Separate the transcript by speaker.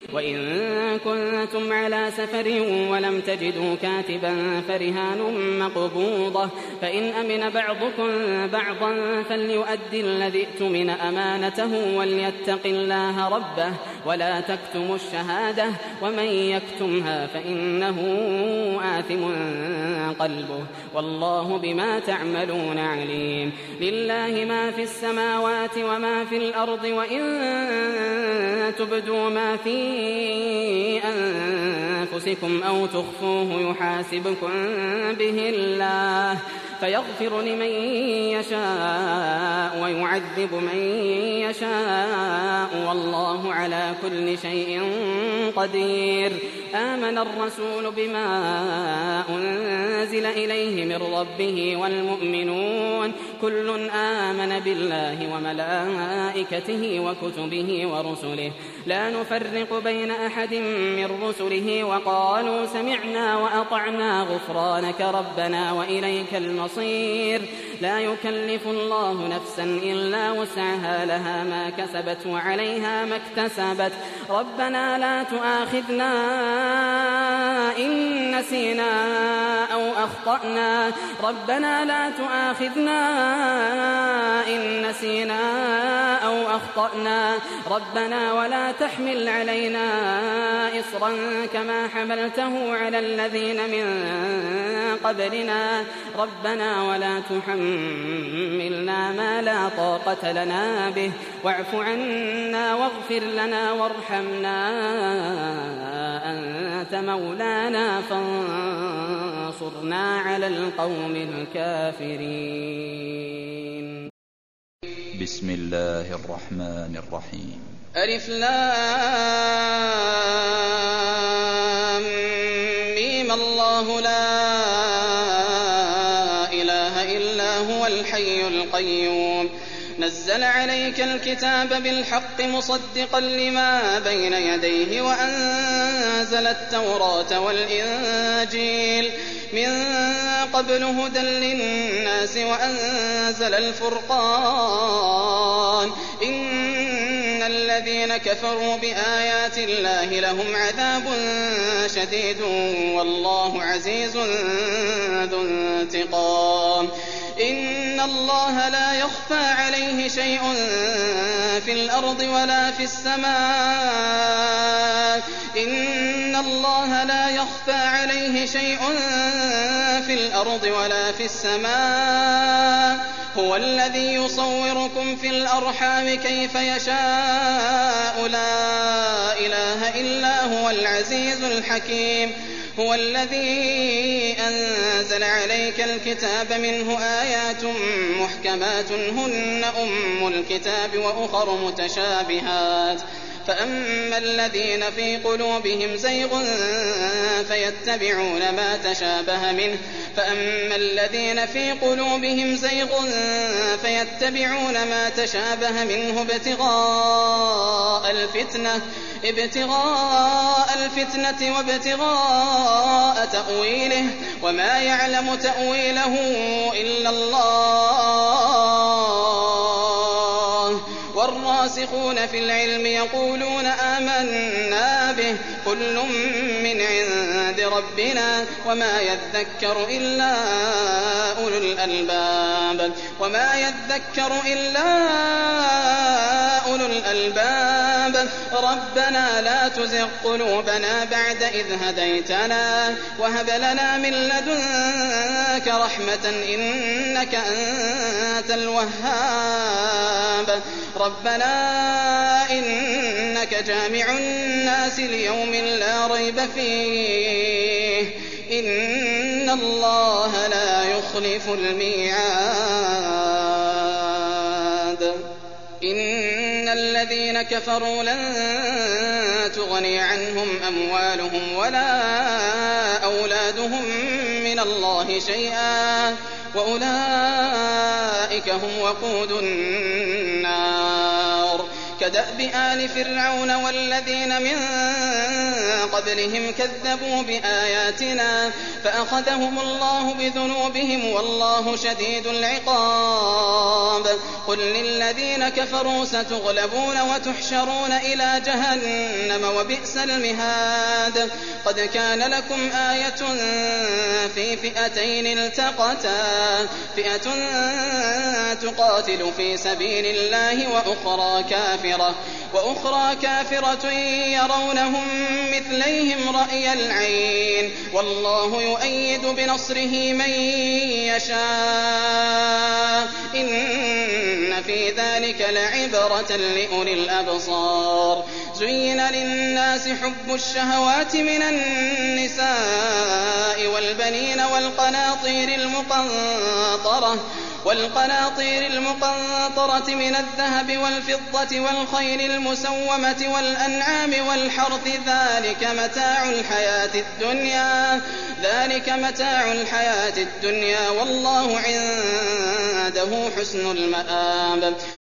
Speaker 1: وإن كنتم على سفر ولم تجدوا كاتبا فرهان مقبوضة، فإن أمن بعضكم بعضا فليؤدي الذي اؤتمن أمانته وليتق الله ربه ولا تكتموا الشهادة ومن يكتمها فإنه آثم قلبه والله بما تعملون عليم. لله ما في السماوات وما في الأرض، وإن تبدوا ما في أنفسكم أو تخفوه يحاسبكم به الله فيغفر لمن يشاء ويعذب من يشاء والله على كل شيء قدير. آمن الرسول بما أنزل إليه من ربه والمؤمنون كل آمن بالله وملائكته وكتبه ورسله لا نفرق بين أحد من رسله وقالوا سمعنا وأطعنا غفرانك ربنا وإليك المصير. لا يكلف الله نفسا إلا وسعها لها ما كسبت وعليها ما اكتسبت ربنا لا تؤاخذنا إن نسينا أو أخطأنا ربنا لا تؤاخذنا إن نسينا أو أخطأنا ربنا ولا تحمل علينا إصرا كما حملته على الذين من قبلنا ربنا ولا تحملنا ما لا طاقة لنا به واعف عنا واغفر لنا وارحمنا أنت مولانا فانصرنا على القوم الكافرين.
Speaker 2: بسم الله الرحمن الرحيم.
Speaker 3: ألف لام ميم الله لا إله إلا هو الحي القيوم نزل عليك الكتاب بالحق مصدقا لما بين يديه وأنزل التوراة والإنجيل من قبل هدى للناس وأنزل الفرقان إن الذين كفروا بآيات الله لهم عذاب شديد والله عزيز ذو انتقام. إن الله لا يخفى عليه شيء في الأرض ولا في السماء إن الله لا يخفى عليه شيء في الأرض ولا في السماء هو الذي يصوركم في الأرحام كيف يشاء لا إله إلا هو العزيز الحكيم. هو الذي أنزل عليك الكتاب منه آيات محكمات هن أم الكتاب وأخر متشابهات فأما الذين في قلوبهم زيغ فيتبعون ما تشابه منه ابتغاء الفتنة وابتغاء تأويله وما يعلم تأويله إلا الله والراسخون في العلم يقولون آمنا به كل من عند ربنا وما يذكر إلا أولو الألباب ربنا لا تزغ قلوبنا بعد إذ هديتنا وهب لنا من لدنك رحمة إنك أنت الوهاب. ربنا إنك جامع الناس ليوم لا ريب فيه إن الله لا يخلف الميعاد. إن الذين كفروا لن تغني عنهم أموالهم ولا أولادهم من الله شيئا وأولئك هم وقود النار. كدأب آل فرعون والذين من قبلهم كذبوا بآياتنا فأخذهم الله بذنوبهم والله شديد العقاب قل للذين كفروا ستغلبون وتحشرون إلى جهنم وبئس المهاد قد كان لكم آية في فئتين التقتا فئة تقاتل في سبيل الله وأخرى كافرة يرونهم مثليهم رأي العين والله يؤيد بنصره من يشاء إن في ذلك لعبرة لأولي الأبصار زين للناس حب الشهوات من النساء والبنين والقناطير المقنطرة من الذهب والفضة والخيل المسومة والأنعام والحرث ذلك متاع الحياة الدنيا والله عنده حسن المآب